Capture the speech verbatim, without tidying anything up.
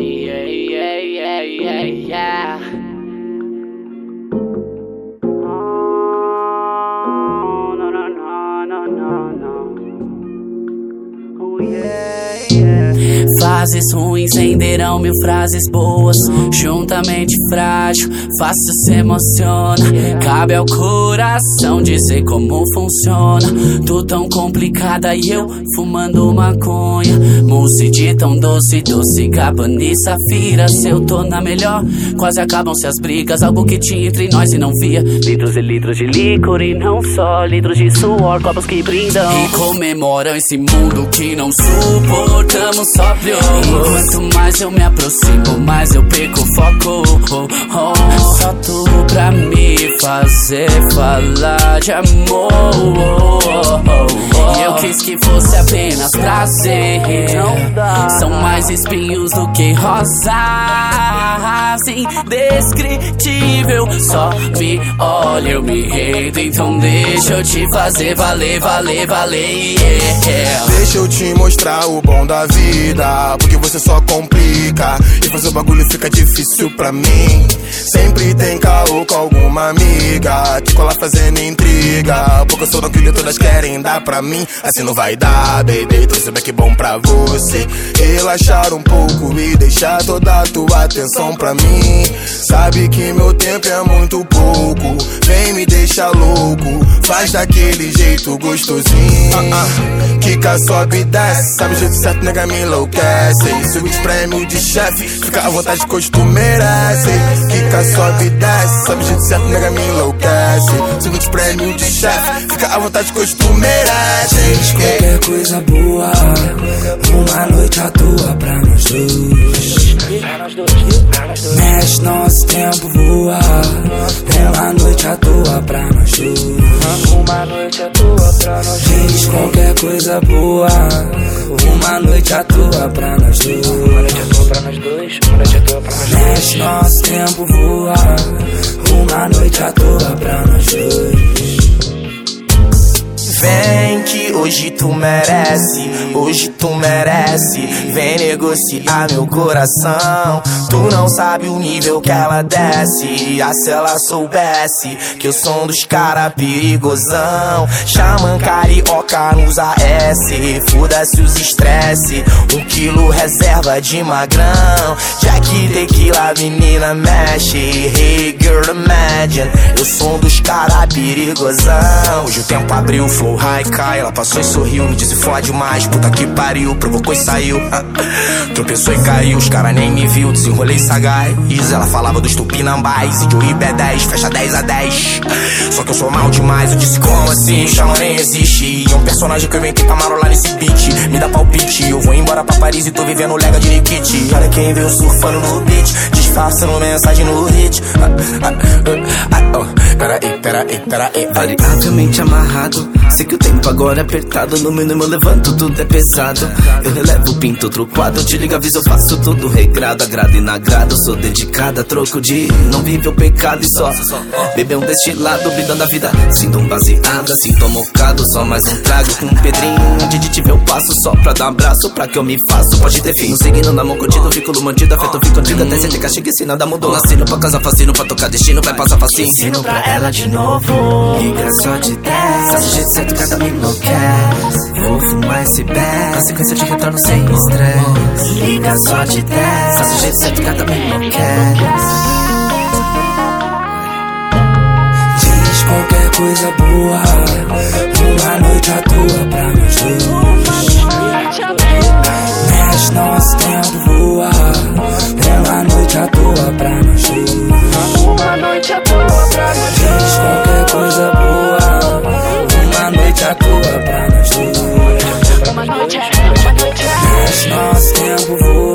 yeah, yeah, yeah, yeah, yeah. Oh, no, no, no, no, no, no. Oh, yeah, yeah. Fases ruins renderão mil frases boas. Juntamente frágil, fácil se emociona. Cabe ao coração dizer como funciona. Tu tão complicada e eu fumando maconha. Mousse de tão doce, doce, Gabbana e Safira. Se eu tô na melhor, quase acabam-se as brigas. Algo que tinha entre nós e não via. Litros e litros de licor e não só. Litros de suor, copos que brindam e comemoram esse mundo que não suportamos sóbrio. Quanto mais eu me aproximo, mais eu perco o foco. oh, oh. Só tu pra me fazer falar de amor. oh, oh, oh. E eu quis que fosse apenas prazer. São mais espinhos do que rosas. Indescritível. Só me olha, eu me rendo. Então deixa eu te fazer valer, valer, valer, yeah. Deixa eu te mostrar o bom da vida, porque você só complica e fazer o bagulho fica difícil pra mim. Sempre tem caô com alguma amiga que cola fazendo intriga, porque eu sou daquilo e todas querem dar pra mim. Assim não vai dar, baby, trouxe back bom pra você relaxar um pouco e deixar toda a tua atenção pra mim. Sabe que meu tempo é muito pouco, vem me deixa louco, faz daquele jeito gostosinho. uh -uh. Kika, sobe e desce, sabe o jeito certo, nega, me enlouquece. Subiu prêmio de chefe, fica à vontade que hoje tu merece. Kika, sobe e desce, sabe o jeito certo, nega, me enlouquece. Subiu prêmio de chefe, fica à vontade que hoje tu merece. Diz qualquer coisa boa, uma noite à toa pra nós dois. Mexe, nosso tempo voa, uma noite à toa pra nós dois. Uma noite à toa pra nós dois. Diz qualquer coisa boa, uma noite à toa pra nós dois. Uma noite à toa pra nós dois. Uma noite à toa pra nós dois. Mexe, nosso tempo voa, uma noite à toa pra nós dois. Vem que hoje tu merece, hoje tu merece. Vem negociar meu coração. Tu não sabe o nível que ela desce. Ah, se ela soubesse que eu sou um dos cara perigosão. Xamã carioca nos A S, foda-se os estresse. Um quilo reserva de magrão. Jack tequila, menina mexe. Hey girl, imagine, eu sou um dos cara perigosão. Hoje o tempo abriu, flow high cai. Ela passou e sorriu, me disse fode mais. Puta que pariu, provocou e saiu. Tropeçou e caiu, os cara nem me viu. Desenrolei sagaz, ela falava dos tupinambás. E de Uribe é dez, fecha dez a dez. Só que eu sou mal demais, eu disse como assim? Xamã nem existe. E é um personagem que eu inventei pra marolar nesse beat. Me dá palpite, eu vou embora pra Paris e tô vivendo lega de Nikit. Olha quem veio surfando no beat, disfarçando mensagem no hit. ah, ah, ah, ah, oh. Peraí, peraí, peraí. Variavelmente amarrado, sei que o tempo agora é apertado. No mínimo eu levanto, tudo é pesado. Eu relevo o pinto, outro quadro. Te ligo, aviso, eu faço tudo regrado. Agrado e nagrado, sou dedicada. Troco de não vive o pecado e só beber um destilado, brindando a vida. Sinto um baseado, assim tô mocado. Só mais um trago com um pedrinho. Onde de te ver eu passo, só pra dar um abraço. Pra que eu me faço, pode ter fim. Seguindo na mão contigo, vínculo mantido. Afeto fico contigo até sem ter castigo. Se nada mudou, nascendo pra casa, fascino. Pra tocar destino, vai passar facinho. Ensino pra ela de novo. Liga só de dez, faz o jeito certo, cada me enlouquece. Vou fumar esse pé, na sequência de retorno sem estresse. Liga só de dez, faz o jeito certo, cada me enlouquece. Diz qualquer coisa boa, uma noite à toa pra nós dois. Mexe, nosso tempo voa, uma noite à toa pra nós dois. Uma noite à toa pra nós dois. Diz qualquer coisa boa, uma noite à toa pra nós dois. Uma noite, uma noite. Mexe, nosso tempo voa.